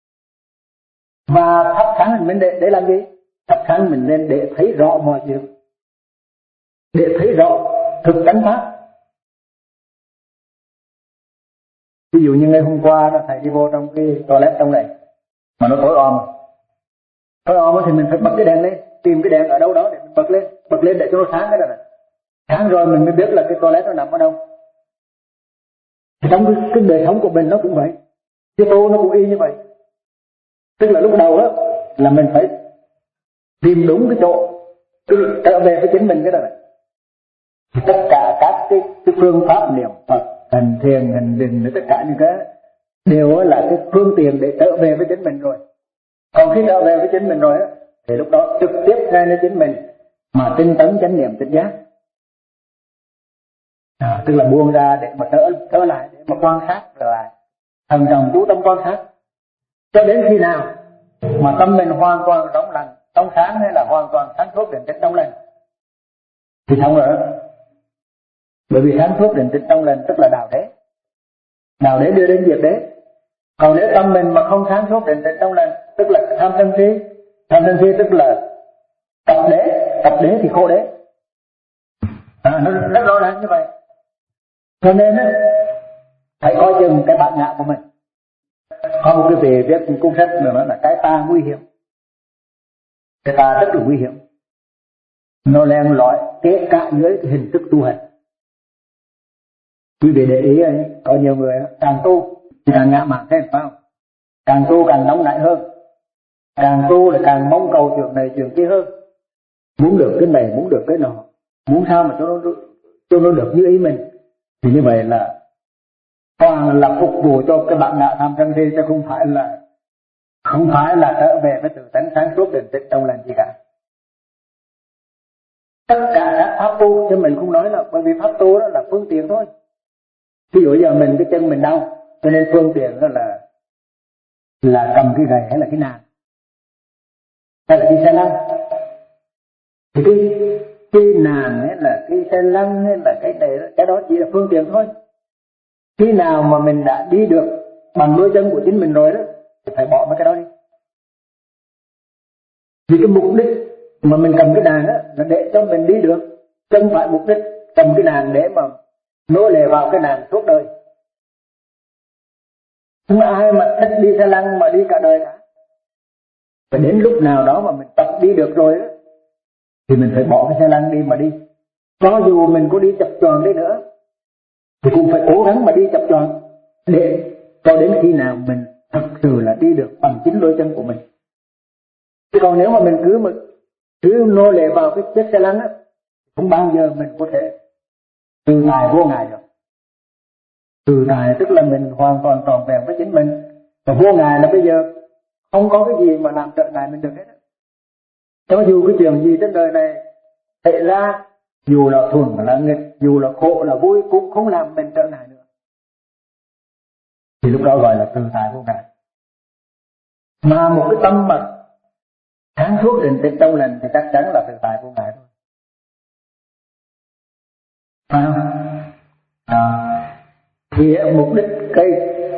Speaker 1: Và thắp sáng mình để, để làm gì? Thắp sáng mình lên để thấy rõ mọi chuyện, để thấy rõ thực tánh pháp. Ví dụ như ngày hôm qua đó, thầy đi vô trong cái toilet trong này mà nó tối om, tối om thì mình phải bật cái đèn lên, tìm cái đèn ở đâu đó để mình bật lên, bật lên để cho nó sáng cái đó này. Sáng rồi mình mới biết là cái toilet nó nằm ở đâu. Thì trong cái, cái đời sống của mình nó cũng vậy, cái tô nó cũng y như vậy. Tức là lúc đầu đó là mình phải tìm đúng cái chỗ, tức là trở về với chính mình cái đó này. Thì tất cả các cái, cái phương pháp niệm Phật, hành thiền, hành định, tất cả những cái đều là cái phương tiện để trở về với chính mình rồi. Còn khi trở về với chính mình rồi á, thì lúc đó trực tiếp ngay nơi chính mình mà tinh tấn chánh niệm tỉnh giác. À, tức là buông ra để mà trở trở lại, để mà quan sát lại, thần trọng chú tâm quan sát cho đến khi nào mà tâm mình hoàn toàn rỗng lặng, trong sáng, hay là hoàn toàn sáng suốt định tĩnh trong lành thì xong rồi đó. Bởi vì sáng suốt định tĩnh trong lành tức là đạo đế, đạo đế đưa đến diệt đế. Còn nếu tâm mình mà không sáng suốt định tĩnh trong lành tức là tham sân si, tham sân si tức là tập đế, tập đế thì khô đế. À, nó rất rõ ràng như vậy. Cho nên á, phải coi chừng cái bản ngã của mình. Có một cái vị viết một cuốn sách nữa nói là cái ta nguy hiểm. Cái ta rất là nguy hiểm. Nó len lỏi kể cả dưới cái hình thức tu hành. Quý vị để ý ấy, có nhiều người càng tu thì càng ngã mạn thêm, phải không? Càng tu càng nóng nảy hơn, càng tu là càng mong cầu chuyện này chuyện kia hơn, muốn được cái này muốn được cái nọ, muốn sao mà cho nó cho nó được như ý mình. Thì như vậy là toàn là phục vụ cho cái bản ngã tham sân si, chứ không phải là không phải là trở về với tự tánh sáng suốt định tĩnh trong lành gì cả. Tất cả các pháp tu chứ mình không nói là, bởi vì pháp tu đó là phương tiện thôi. Ví dụ giờ mình cái chân mình đau, cho nên phương tiện đó là là cầm cái gậy hay là cái nàn hay là cái xe lăn. Thì cái cái nàn hay là cái xe lăn hay là cái này, cái đó chỉ là phương tiện thôi. Khi nào mà mình đã đi được bằng đôi chân của chính mình rồi đó thì phải bỏ mấy cái đó đi. Vì cái mục đích mà mình cầm cái đàn đó là để cho mình đi được, chứ không phải mục đích cầm cái đàn để mà nô lệ vào cái đàn suốt đời. Không ai mà thích đi xe lăn mà đi cả đời cả. Và đến lúc nào đó mà mình tập đi được rồi đó thì mình phải bỏ cái xe lăn đi mà đi. Cho dù mình có đi chập choạng đi nữa thì cũng phải cố gắng mà đi chập choạng để cho đến khi nào mình thật sự là đi được bằng chính đôi chân của mình. Chứ còn nếu mà mình cứ mà cứ nô lệ vào cái chiếc xe lăn á, không bao giờ mình có thể từ tài vô ngại được. Từ tài tức là mình hoàn toàn tròn vẹn với chính mình, và vô ngại là bây giờ không có cái gì mà làm trợ ngại mình được hết. Cho dù cái chuyện gì trên đời này xảy ra, dù là thuần là nghịch, dù là khổ là vui, cũng không làm mình trợ ngại nữa. Thì lúc đó gọi là từ tài vô ngại. Mà một cái tâm mà sáng suốt định tĩnh trong lành thì chắc chắn là từ tài vô ngại thôi. Phải không? À, thì mục đích cái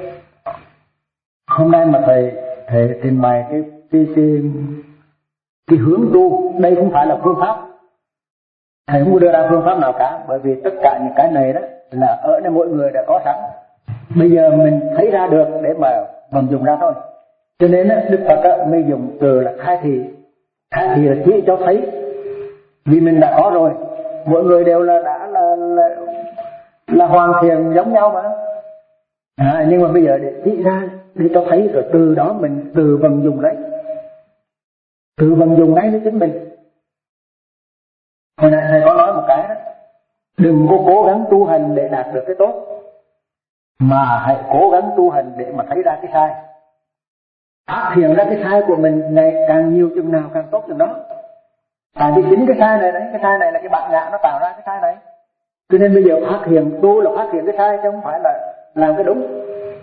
Speaker 1: hôm nay mà thầy thầy trình bày cái cái cái cái hướng tu, đây không phải là phương pháp, thầy không đưa ra phương pháp nào cả, bởi vì tất cả những cái này đó là ở đây mỗi người đã có sẵn. Bây giờ mình thấy ra được để mà vận dụng ra thôi. Cho nên Đức Phật mới dùng từ là khai thị. Khai thị là chỉ cho thấy, vì mình đã có rồi, mỗi người đều là đã là là, là hoàn thiện giống nhau mà. À, nhưng mà bây giờ để chỉ ra để cho thấy, rồi từ đó mình từ vận dụng đấy, từ vận dụng ngay với chính mình. Hồi nãy thầy có nói một cái đó, đừng có cố gắng tu hành để đạt được cái tốt, mà hãy cố gắng tu hành để mà thấy ra cái sai, phát hiện ra cái sai của mình ngày càng nhiều chừng nào càng tốt chừng đó. Tại vì chính cái sai này đấy, cái sai này là cái bản ngã nó tạo ra cái sai này. Cho nên bây giờ phát hiện tu là phát hiện cái sai chứ không phải là làm cái đúng.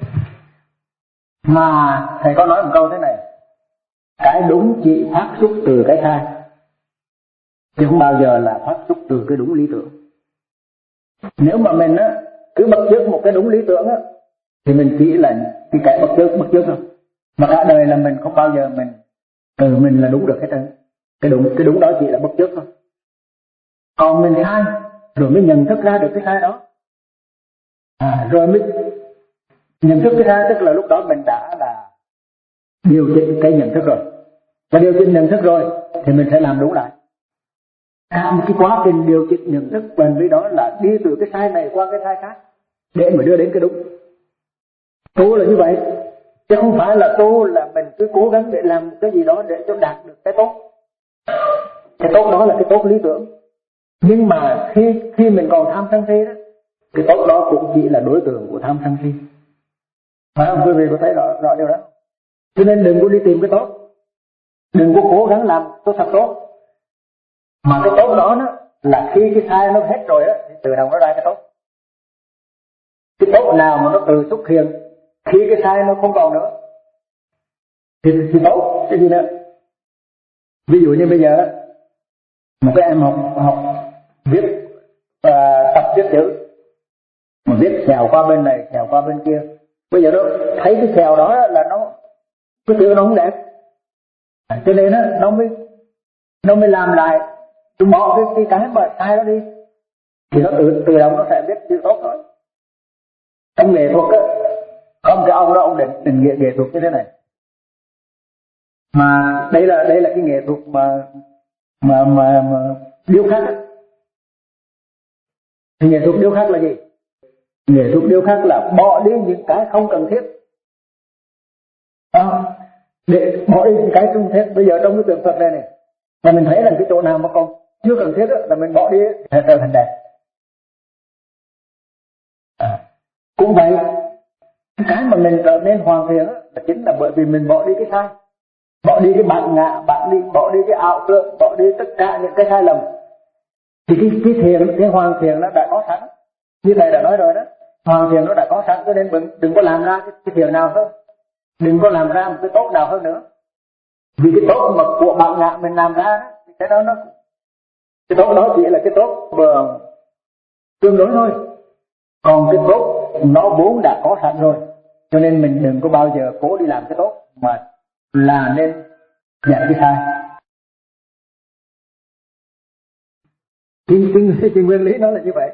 Speaker 1: Mà thầy có nói một câu thế này, cái đúng chỉ phát xuất từ cái sai, chứ không bao giờ là phát xuất từ cái đúng lý tưởng. Nếu mà mình á cứ bắt chước một cái đúng lý tưởng á, thì mình chỉ là cái kẻ bắt chước bắt chước thôi. Mà cả đời là mình không bao giờ mình từ mình là đúng được hết trơn. Cái đúng cái đúng đó chỉ là bắt chước thôi. Còn mình sai rồi mới nhận thức ra được cái sai đó. À, rồi mới nhận thức cái sai, tức là lúc đó mình đã là điều chỉnh cái nhận thức rồi. Và điều chỉnh nhận thức rồi thì mình sẽ làm đúng lại. À, một cái quá trình điều chỉnh nhận thức bền với đó là đi từ cái sai này qua cái sai khác để mà đưa đến cái đúng. Tu là như vậy, chứ không phải là tu là mình cứ cố gắng để làm cái gì đó để cho đạt được cái tốt. Cái tốt đó là cái tốt lý tưởng. Nhưng mà khi khi mình còn tham sân si đó, cái tốt đó cũng chỉ là đối tượng của tham sân si. Phải không quý vị có thấy rõ, rõ điều đó? Cho nên đừng có đi tìm cái tốt, đừng có cố gắng làm tốt thật tốt. Mà cái tốt đó, đó là khi cái sai nó hết rồi đó, thì tự động nó ra cái tốt. Cái tốt nào mà nó tự xuất hiện khi cái sai nó không còn nữa thì, thì tốt cái gì nữa. Ví dụ như bây giờ một cái em học học viết uh, tập viết chữ, mà viết xèo qua bên này xèo qua bên kia, bây giờ nó thấy cái xèo đó là nó cái chữ nó không đẹp, cho nên nó nó mới nó mới làm lại, tôi bỏ cái cái cái mà sai đó đi thì nó tự tự động nó sẽ viết chữ tốt thôi. Trong nghệ thuật á, có một cái ông đó ông định định nghĩa nghệ thuật như thế này, mà đây là đây là cái nghệ thuật mà mà mà, mà điêu khắc á. Thì nghệ thuật điêu khắc là gì? Nghệ thuật điêu khắc là bỏ đi những cái không cần thiết. À, để bỏ đi những cái không thiết. Bây giờ trong cái tượng Phật này này, mà mình thấy là cái chỗ nào mà còn chưa cần thiết đó, là mình bỏ đi sẽ trở thành đẹp. À, cũng vậy, cái mà mình trở nên hoàn thiện đó, là chính là bởi vì mình bỏ đi cái sai, bỏ đi cái bản ngã, bỏ đi bỏ đi cái ảo tưởng, bỏ đi tất cả những cái sai lầm. Thì cái cái thiền, cái hoàn thiện nó đã có sẵn, như thầy đã nói rồi đó, hoàn thiện nó đã có sẵn, cho nên đừng, đừng có làm ra cái, cái thiền nào hơn, đừng có làm ra một cái tốt nào hơn nữa. Vì cái tốt mà của bản ngã mình làm ra đó, thì cái đó nó cái tốt đó chỉ là cái tốt vừa tương đối thôi. Còn cái tốt nó vốn đã có sẵn rồi, cho nên mình đừng có bao giờ cố đi làm cái tốt, mà là nên dạy cái sai. Cái, cái, cái nguyên lý nó là như vậy.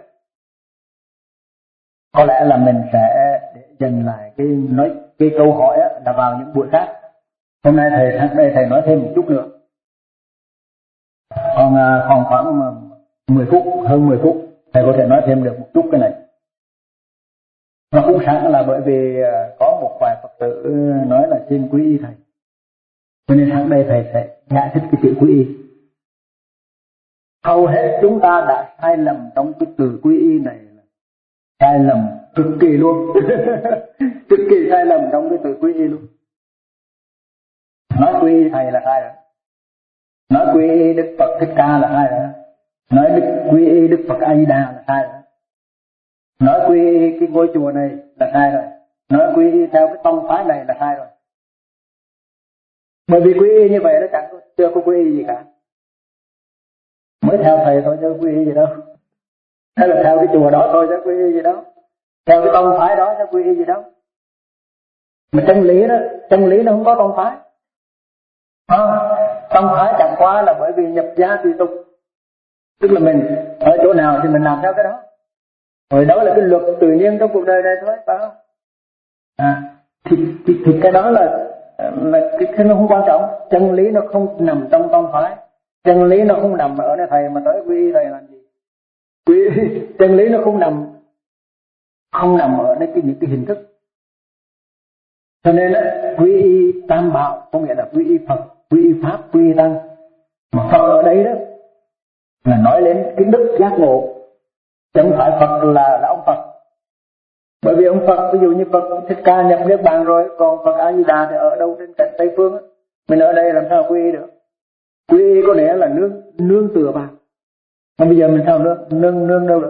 Speaker 1: Có lẽ là mình sẽ để dành lại cái nói cái câu hỏi á, là vào những buổi khác. Hôm nay thầy tháng đây thầy nói thêm một chút nữa. Còn còn khoảng mười phút, hơn mười phút, thầy có thể nói thêm được một chút cái này. Và cũng sẵn là bởi vì có một vài Phật tử nói là xin quý y thầy, cho nên tháng đây thầy sẽ giải thích cái chữ quý y. Hầu hết chúng ta đã sai lầm trong cái từ quý y này, sai lầm cực kỳ luôn. Cực kỳ sai lầm trong cái từ quý y luôn. Nói quý y thầy là sai rồi, nói quý y Đức Phật Thích Ca là sai rồi, nói đức quý y Đức Phật A Di Đà là sai rồi, nói quý y cái ngôi chùa này là sai rồi, nói quý y theo cái tông phái này là sai rồi. Bởi vì quý y như vậy nó chẳng có, chưa có quý y gì cả, mới theo thầy thôi chứ quý y gì đâu, hay là theo cái chùa đó thôi chứ quý y gì đâu, theo cái tông phái đó chứ quý y gì đâu. Mà chân lý đó, chân lý nó không có tông phái. À, tông phái chẳng qua là bởi vì nhập gia tùy tục, tức là mình ở chỗ nào thì mình làm theo cái đó, rồi đó là cái luật tự nhiên trong cuộc đời này thôi, phải không? À, thì, thì, thì cái đó là, là cái, cái nó không quan trọng. Chân lý nó không nằm trong tông phái, chân lý nó không nằm ở nơi thầy mà tới quy y thầy làm gì. Quy chân lý nó không nằm không nằm ở nơi cái những cái hình thức. Cho nên á, quy y tam bảo có nghĩa là quy y Phật, quy y Pháp, quy y Tăng. Mà Phật ở đây đó là nói lên cái đức giác ngộ, chứ không phải Phật là, là ông Phật. Bởi vì ông Phật, ví dụ như Phật Thích Ca nhập Niết Bàn rồi, còn Phật A Di Đà thì ở đâu trên cạnh Tây Phương á, mình ở đây làm sao quy y được? Quy y có nghĩa là nương nương tựa vào. Mà bây giờ mình sao nương nương nương đâu được?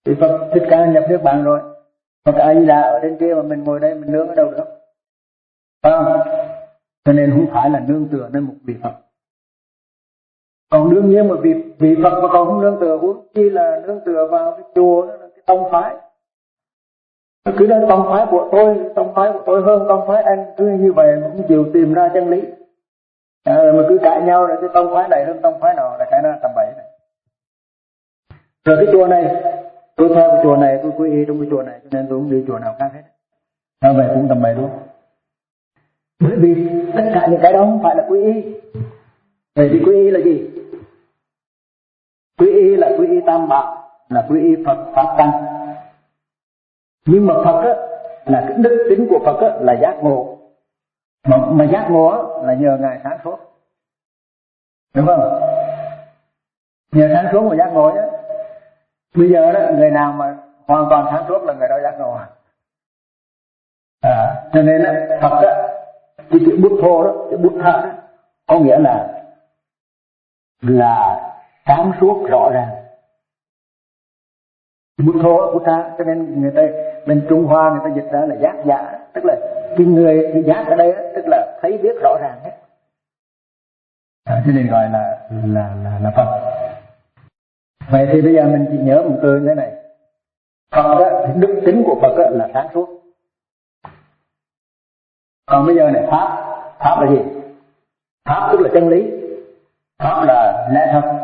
Speaker 1: Thì Phật Thích Ca nhập niết bàn rồi, Phật A Di Đà ở trên kia mà mình ngồi đây mình nương ở đâu được, phải không? Cho nên không phải là nương tựa nơi một vị Phật. Còn đương nhiên mà vị, vị Phật mà còn không nương tựa, huống chi là nương tựa vào cái chùa, cái tông phái. Nó cứ nói tông phái của tôi, tông phái của tôi hơn tông phái anh, cứ như vậy mà cũng chịu tìm ra chân lý. À, mà cứ cãi nhau rồi cái tông phái này hơn tông phái nào là cái nó tầm bậy này. Rồi cái chùa này, tôi theo cái chùa này, tôi quy y trong cái chùa này, cho nên tôi không đi chùa nào khác hết. Nó vậy cũng tầm bậy luôn. Bởi vì tất cả những cái đó không phải là quy y. Vậy thì quy y là gì? Quy y là quy y tam bảo, là quy y Phật Pháp Tăng. Nhưng mà Phật á, là cái đức tính của Phật á, là giác ngộ. Mà, mà giác ngộ á, là nhờ Ngài sáng suốt. Đúng không? Nhờ sáng suốt mà giác ngộ nhé. Bây giờ đó, người nào mà hoàn toàn sáng suốt là người đó giác ngộ. À, cho nên á, Phật á, cái chữ bút thô đó, cái bút thạ đó, có nghĩa là là sáng suốt rõ ràng. Bút thô, bút thạ, cho nên người ta bên Trung Hoa người ta dịch ra là giác giả, tức là cái người cái giác ở đây tức là thấy biết rõ ràng hết. À, cho nên gọi là là là là Phật. Vậy thì bây giờ mình chỉ nhớ một từ thế này. Phật đó, thì đức tính của Phật đó là sáng suốt. Còn bây giờ này Pháp, Pháp là gì? Pháp tức là chân lý, Pháp là lẽ thật,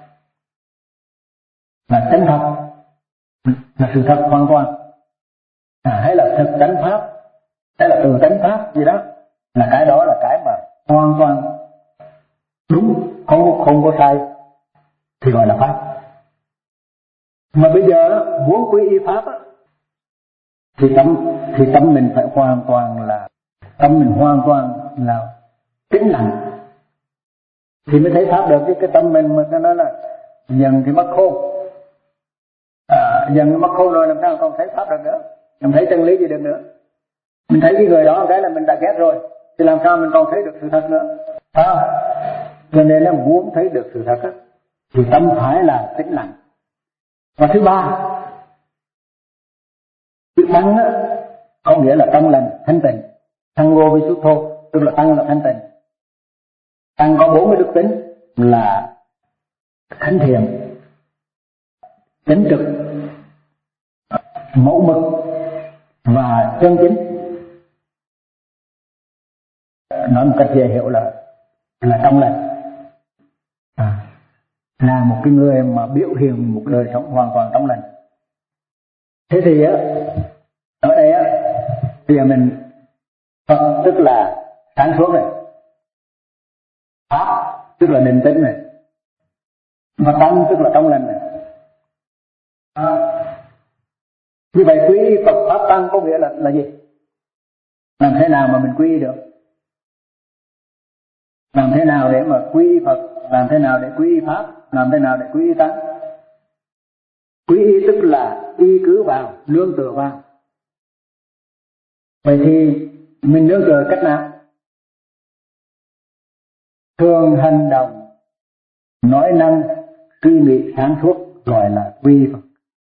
Speaker 1: là chân thật, là sự thật hoàn toàn, à, hay là thực tánh Pháp, hay là từ tánh Pháp gì đó, là cái đó là cái mà hoàn toàn đúng, không không có sai thì gọi là Pháp. Mà bây giờ muốn quy y Pháp á, thì tâm thì tâm mình phải hoàn toàn là tâm mình hoàn toàn là tĩnh lặng thì mới thấy Pháp được. Chứ cái tâm mình mà nó nói là dần thì mất khôn, à, dần nó mất khôn rồi làm sao còn thấy Pháp được nữa, làm thấy chân lý gì được nữa. Mình thấy cái người đó cái là mình đã ghét rồi, thì làm sao mình còn thấy được sự thật nữa, phải không? Cho nên là muốn thấy được sự thật á, thì tâm phải là tĩnh lặng. Và thứ ba, chữ tăng á, có nghĩa là tâm lành, thanh tịnh. Tăng vô vi xuất thô, tức là tăng là thanh tịnh. Tăng có bốn cái đức tính là thánh thiện, chánh trực, mẫu mực và chân chính. Nói một cách dễ hiểu là là trong lành, à, là một cái người mà biểu hiện một đời sống hoàn toàn trong lành. Thế thì á, ở đây á, bây giờ mình Phật tức là sáng suốt này, Pháp tức là định tĩnh này, và Tăng tức là trong lành này. À, như vậy quy y Phật Pháp Tăng có nghĩa là là gì? Làm thế nào mà mình quy y được? Làm thế nào để mà quy y Phật? Làm thế nào để quy y Pháp? Làm thế nào để quy y Tăng? Quy y tức là y cứ vào, nương tựa vào. Vậy thì mình nương tựa cách nào? Thường hành động, nói năng, suy nghĩ sáng suốt gọi là quy y Phật.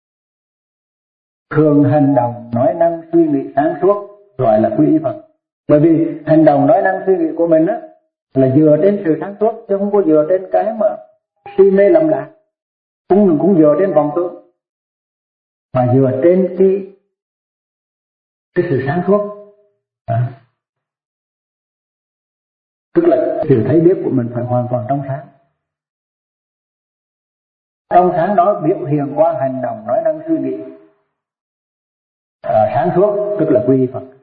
Speaker 1: Thường hành động, nói năng, suy nghĩ sáng suốt gọi là quy y Phật. Bởi vì hành động, nói năng, suy nghĩ của mình á, là dựa trên sự sáng suốt, chứ không có dựa trên cái mà si mê lầm lạc, cũng cũng dựa trên vọng tưởng, mà dựa trên cái cái sự sáng suốt, à, tức là sự thấy biết của mình phải hoàn toàn trong sáng. Trong sáng đó biểu hiện qua hành động, nói năng, suy nghĩ, à, sáng suốt tức là quy y Phật.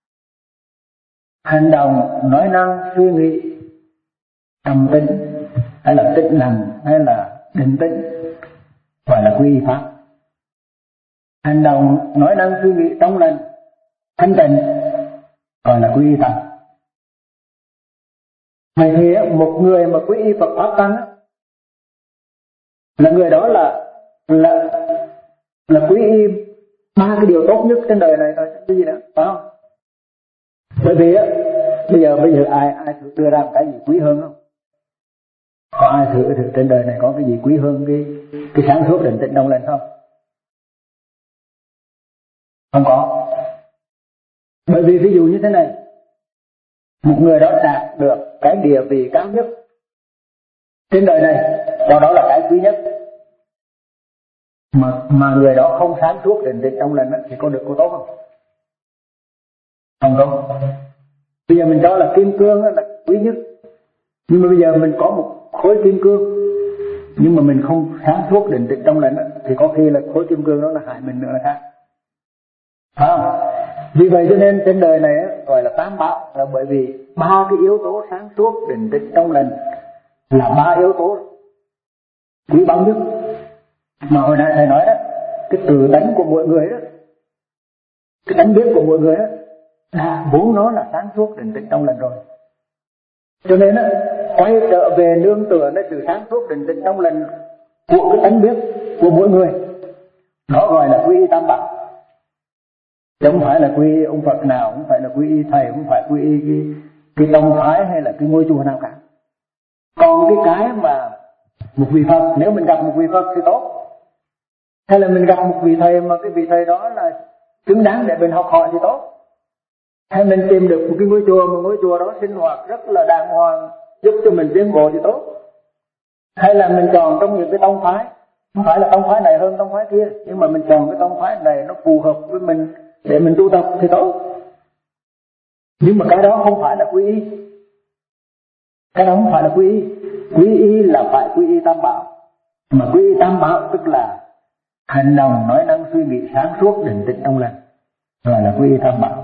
Speaker 1: Hành động, nói năng, suy nghĩ trầm tĩnh hay là tĩnh lặng hay là định tĩnh gọi là quy y Pháp. Hành động, nói năng, suy nghĩ trong lành, thanh tịnh gọi là quy y Tăng. Vậy thì một người mà quy y Phật Pháp Tăng là người đó là là là quy y ba cái điều tốt nhất trên đời này thôi, cái gì nữa, phải không? Bởi vì á, bây giờ bây giờ ai ai thử đưa ra một cái gì quý hơn không? Có ai thử, thử trên đời này có cái gì quý hơn cái cái sáng suốt định tĩnh trong lành không? Không có. Bởi vì ví dụ như thế này, một người đó đạt được cái địa vị cao nhất trên đời này, đó đó là cái quý nhất, mà mà người đó không sáng suốt định tĩnh trong lành thì có được có tốt không? Không tốt. Bây giờ mình cho là kim cương là quý nhất, nhưng mà bây giờ mình có một khối kim cương nhưng mà mình không sáng suốt định tĩnh trong lành thì có khi là khối kim cương đó là hại mình nữa là khác. Phải không? Vì vậy cho nên trên đời này gọi là tam bảo, là bởi vì ba cái yếu tố sáng suốt định tĩnh trong lành là ba yếu tố quý báu nhất. Mà hồi nãy thầy nói đó, cái tự tánh của mỗi người đó, cái tánh biết của mỗi người đó, là vốn nó là sáng suốt định tĩnh trong lành rồi. Cho nên đó, quay trở về nương tựa nơi sự sáng suốt định tĩnh trong lành của cái tánh biết của mỗi người, đó gọi là quy y tam bảo. Chứ không phải là quy y ông Phật nào, không phải là quy y thầy, không phải quy y cái, cái tông phái hay là cái ngôi chùa nào cả. Còn cái cái mà một vị Phật, nếu mình gặp một vị Phật thì tốt, hay là mình gặp một vị thầy mà cái vị thầy đó là xứng đáng để mình học hỏi thì tốt, hay mình tìm được một cái ngôi chùa mà ngôi chùa đó sinh hoạt rất là đàng hoàng giúp cho mình tiến bộ thì tốt, hay là mình chọn trong những cái tông phái, không phải là tông phái này hơn tông phái kia, nhưng mà mình chọn cái tông phái này nó phù hợp với mình để mình tu tập thì tốt. Nhưng mà cái đó không phải là quy y, cái đó không phải là quy y. Quy y là phải quy y tam bảo, mà quy y tam bảo tức là hành động nói năng suy nghĩ sáng suốt định tĩnh trong lành, gọi là quy y tam bảo.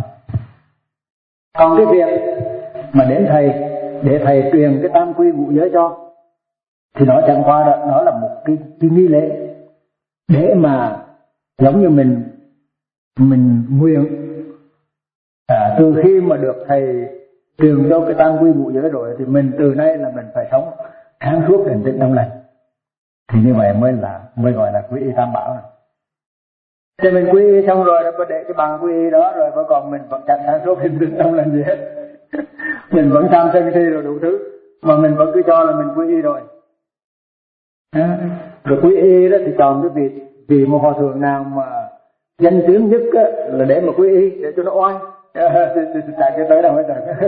Speaker 1: Còn cái việc mà đến thầy để thầy truyền cái tam quy ngũ giới cho thì nó chẳng qua đó, nó là một cái, cái nghi lễ để mà giống như mình mình nguyện à, từ khi mà được thầy truyền cho cái tam quy ngũ giới rồi thì mình từ nay là mình phải sống sáng suốt định tĩnh trong lành, thì như vậy mới là mới gọi là quy y tam bảo. Thì mình quy y xong rồi có để cái bằng quy y đó rồi, vẫn còn mình vẫn chẳng sáng suốt định tĩnh trong lành gì hết. Mình vẫn tham sân si rồi đủ thứ, mà mình vẫn cứ cho là mình quy y rồi. À, rồi quy y đó thì chọn cái vị vì một hòa thượng nào mà danh tiếng nhất á, là để mà quy y để cho nó oai. Chạy cái tới đâu hết rồi.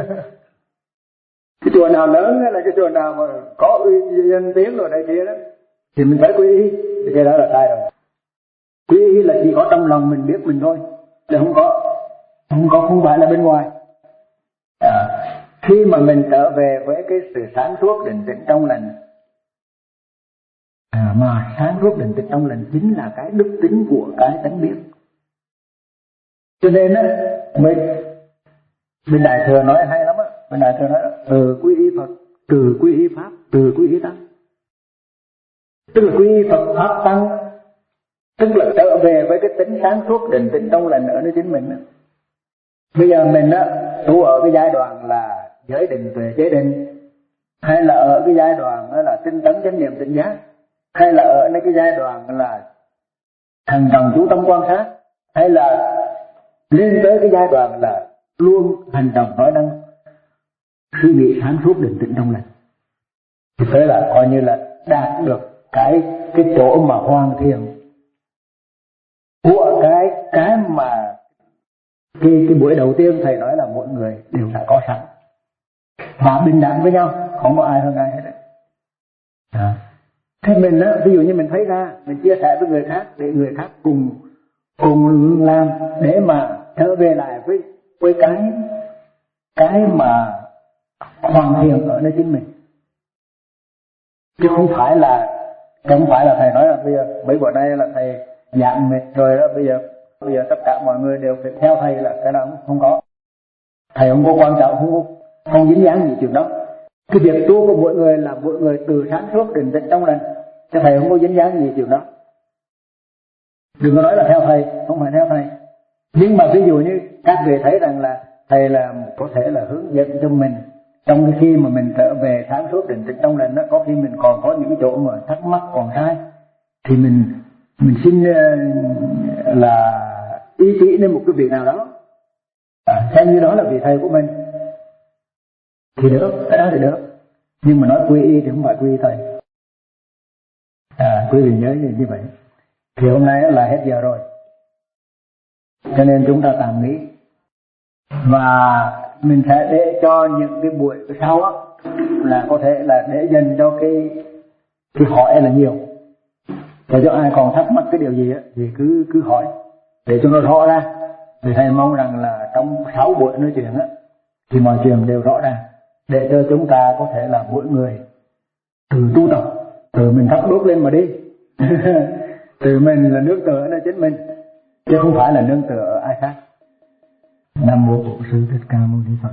Speaker 1: Cái chùa nào lớn là cái chùa nào mà có uy danh tiếng rồi đây kia đó thì mình phải quy y, thì cái đó là sai rồi. Quy y là chỉ có trong lòng mình biết mình thôi, chứ không có không có không phải là bên ngoài. À, khi mà mình trở về với cái sự sáng suốt định tĩnh trong lành, à, mà sáng suốt định tĩnh trong lành chính là cái đức tính của cái tánh biết. Cho nên á, mình bên Đại Thừa nói hay lắm á, bên Đại Thừa nói từ quy y Phật, từ quy y Pháp, từ quy y Tăng. Tức là quy y Phật Pháp Tăng, tức là trở về với cái tính sáng suốt định tĩnh trong lành ở nơi chính mình á. Bây giờ mình á tu ở cái giai đoạn là giới định tuệ chế định, hay là ở cái giai đoạn đó là tinh tấn chánh niệm tỉnh giác, hay là ở cái giai đoạn là hành động chú tâm quan sát, hay là lên tới cái giai đoạn là luôn hành động nói năng suy nghĩ sáng suốt định tĩnh trong lành, thì thế là coi như là đạt được cái cái chỗ mà hoàn thiện của cái cái mà cái cái buổi đầu tiên thầy nói là mỗi người đều đã có sẵn và bình đẳng với nhau, không có ai hơn ai hết đấy. À. Thế mình á, ví dụ như mình thấy ra, mình chia sẻ với người khác để người khác cùng cùng làm để mà trở về lại với với cái cái mà hoàn thiện ở nơi chính mình, chứ không phải là không phải là thầy nói là bây giờ mấy bữa nay là thầy giảng mệt rồi đó, bây giờ bây giờ tất cả mọi người đều phải theo thầy, là cái đó không có. Thầy không có quan trọng, không không dính dáng gì chuyện đó. Cái việc tu của mỗi người là mỗi người từ sáng suốt định tĩnh trong lành, chứ thầy không có dính dáng gì chuyện đó. Đừng có nói là theo thầy, không phải theo thầy. Nhưng mà ví dụ như các vị thấy rằng là thầy là có thể là hướng dẫn cho mình trong cái khi mà mình trở về sáng suốt định tĩnh trong lành đó, có khi mình còn có những chỗ mà thắc mắc còn sai, thì mình mình xin là ý chỉ đến một cái việc nào đó, à, xem như đó là vị thầy của mình thì được, cái đó thì được. Nhưng mà nói quy y thì không phải quy y thầy. À, quý vị nhớ như vậy. Thì hôm nay là hết giờ rồi. cho nên chúng ta tạm nghỉ. Và mình sẽ để cho những cái buổi sau á là có thể là để dành cho cái cái hỏi là nhiều. Để cho ai còn thắc mắc cái điều gì á thì cứ cứ hỏi để cho nó rõ ra. Thì thầy mong rằng là trong sáu buổi nói chuyện á thì mọi chuyện đều rõ ràng, để cho chúng ta có thể là mỗi người từ tu tập, từ mình thắp đốt lên mà đi. Từ mình là nương tựa ở chính mình, chứ không phải là nương tựa ở ai khác. Nam mô Bổn Sư Thích Ca Mâu Ni Phật.